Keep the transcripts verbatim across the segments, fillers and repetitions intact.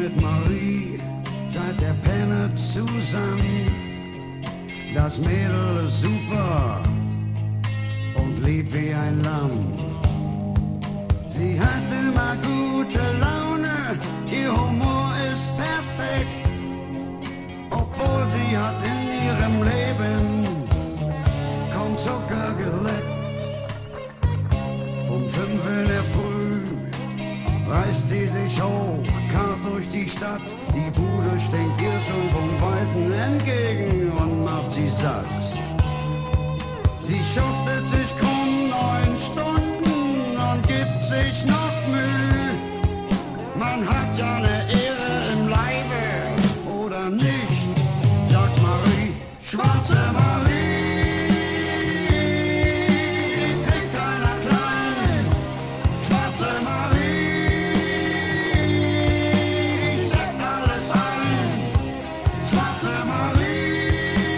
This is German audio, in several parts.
mit Marie seit der Penne zusammen. Das Mädel ist super und lieb wie ein Lamm. Sie hat immer gute Laune, ihr Humor ist perfekt, obwohl sie hat in ihrem Leben kaum Zucker geleckt. Um fünf in der Früh reißt sie sich hoch, karrt durch die Stadt, die Bude stinkt ihr schon vom Weiten entgegen und macht sie satt. Sie schuftet sich krumm neun Stunden und gibt sich noch Mühe. Man hat ja eine Ehre im Leibe, oder nicht, sagt Marie, schwarze Marie. Die kriegt keiner klein, schwarze Marie, die steckt alles ein, schwarze Marie,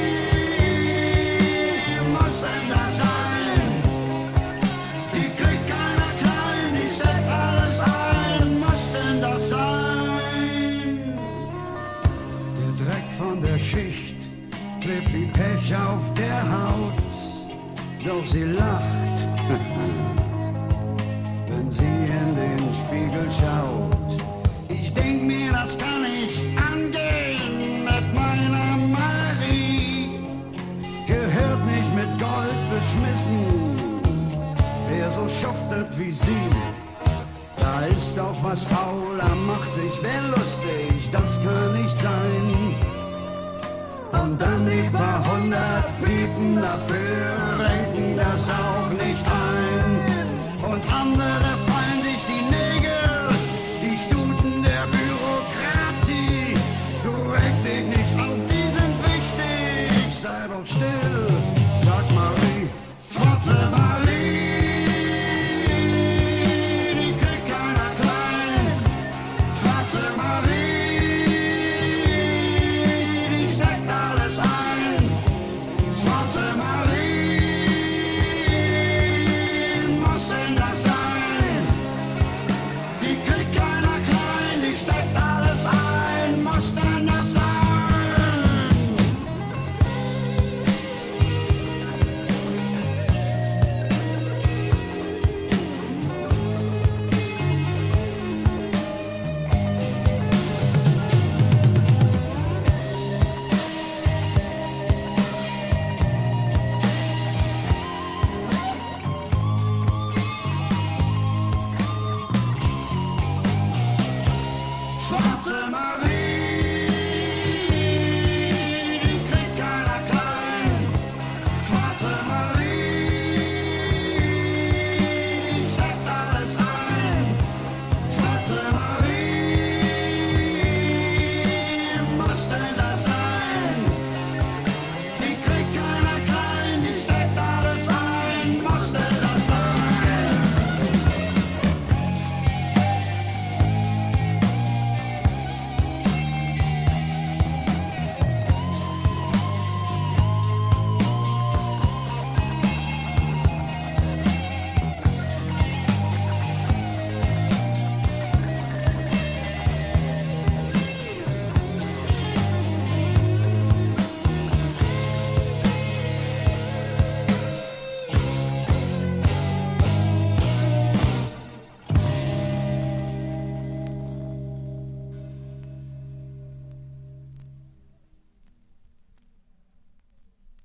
muss denn das sein? Die kriegt keiner klein, die steckt alles ein, muss denn das sein? Der Dreck von der Schicht klebt wie Pech auf der Haut, doch sie lacht, wenn sie in den Spiegel schaut. Ich denk mir, das kann nicht angehen mit meiner Marie, gehört nicht mit Gold beschmissen, wer so schuftet wie sie. Da ist doch was faul, er macht sich wer lustig, das kann nicht sein. Und dann die paar hundert Piepen dafür renken das auch nicht ein. Und andere fallen sich die Nägel, die Stuten der Bürokratie. Du reg dich nicht auf, die sind wichtig, sei doch still, sagt Marie, schwarze Marie, die kriegt keiner klein, schwarze Marie. Schwarze Marie, muss denn das sein? Die kriegt keiner klein, die steckt alles ein, muss denn das sein? Schwarze